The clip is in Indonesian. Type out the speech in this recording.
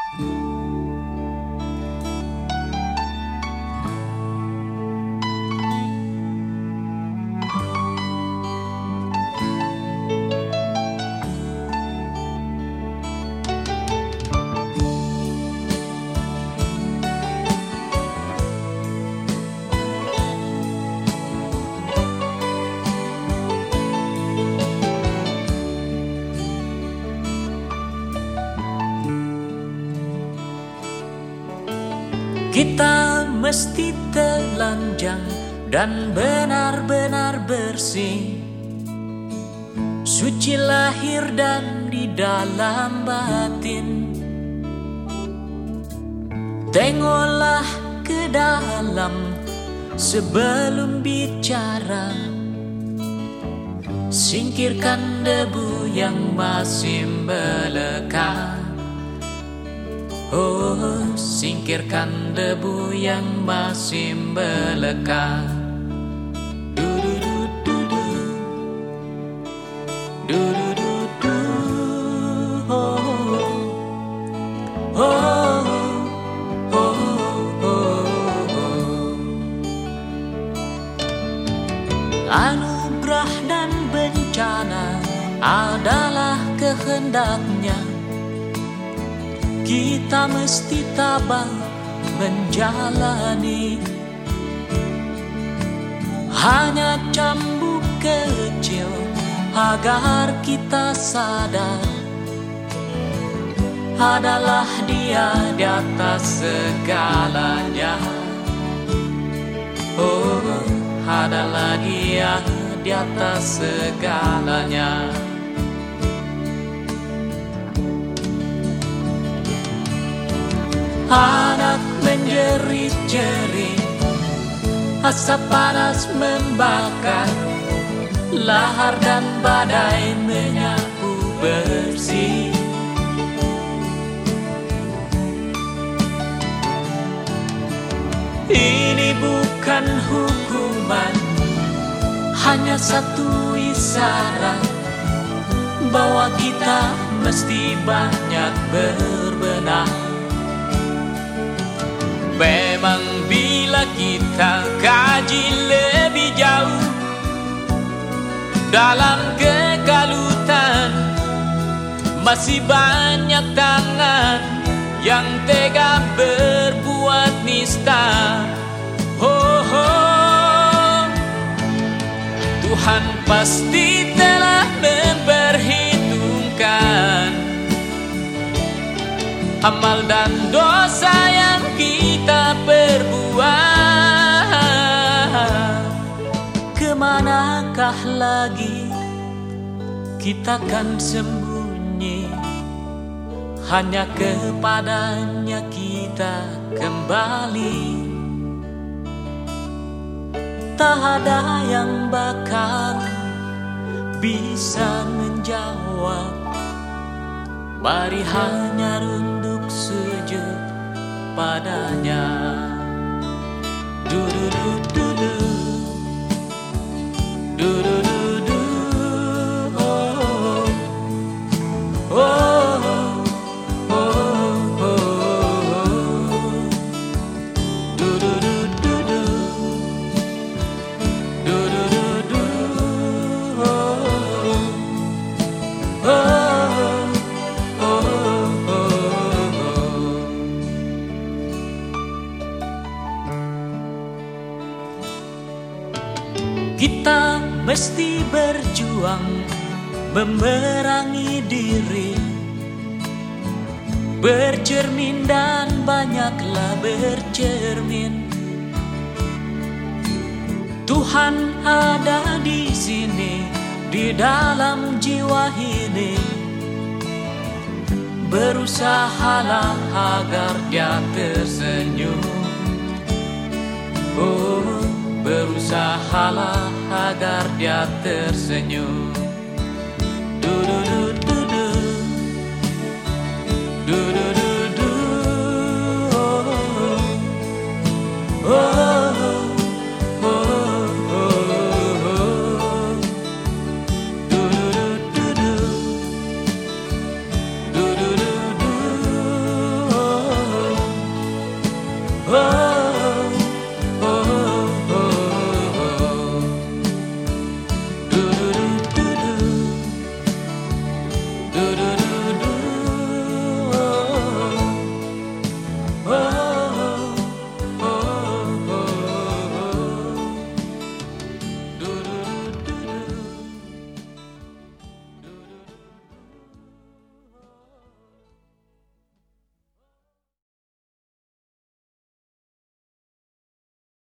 Kita mesti telanjang dan benar-benar bersih, suci lahir dan di dalam batin. Tengoklah ke dalam sebelum bicara, singkirkan debu yang masih melekat. Oh, singkirkan debu yang masih melekat. Du-du-du-du-du, du-du-du-du, oh, oh, oh, oh, oh. Anugerah dan bencana adalah kehendaknya. Kita mesti tabah menjalani. Hanya cambuk kecil agar kita sadar, adalah Dia di atas segalanya. Oh, adalah Dia di atas segalanya. Anak menjerit-jerit, asap panas membakar, lahar dan badai menyapu bersih. Ini bukan hukuman, hanya satu isyarat bahwa kita mesti banyak berbenah. Memang bila kita kaji lebih jauh dalam kekalutan, masih banyak tangan yang tega berbuat nista. Oh, oh. Tuhan pasti telah memperhitungkan amal dan dosa yang kita perbuat. Kemanakah lagi kita kan sembunyi? Hanya kepadanya kita kembali. Tak ada yang bakal bisa menjawab. Mari hanya runduk sujud padanya. Du-du-du-du-du, du-du-du-du, oh, oh, oh, oh, oh. Du-du-du-du-du, du-du-du-du, oh, oh. Kita mesti berjuang memerangi diri, bercermin dan banyaklah bercermin. Tuhan ada di sini, di dalam jiwa ini. Berusahalah agar Dia tersenyum. Oh, berusahalah agar Dia tersenyum.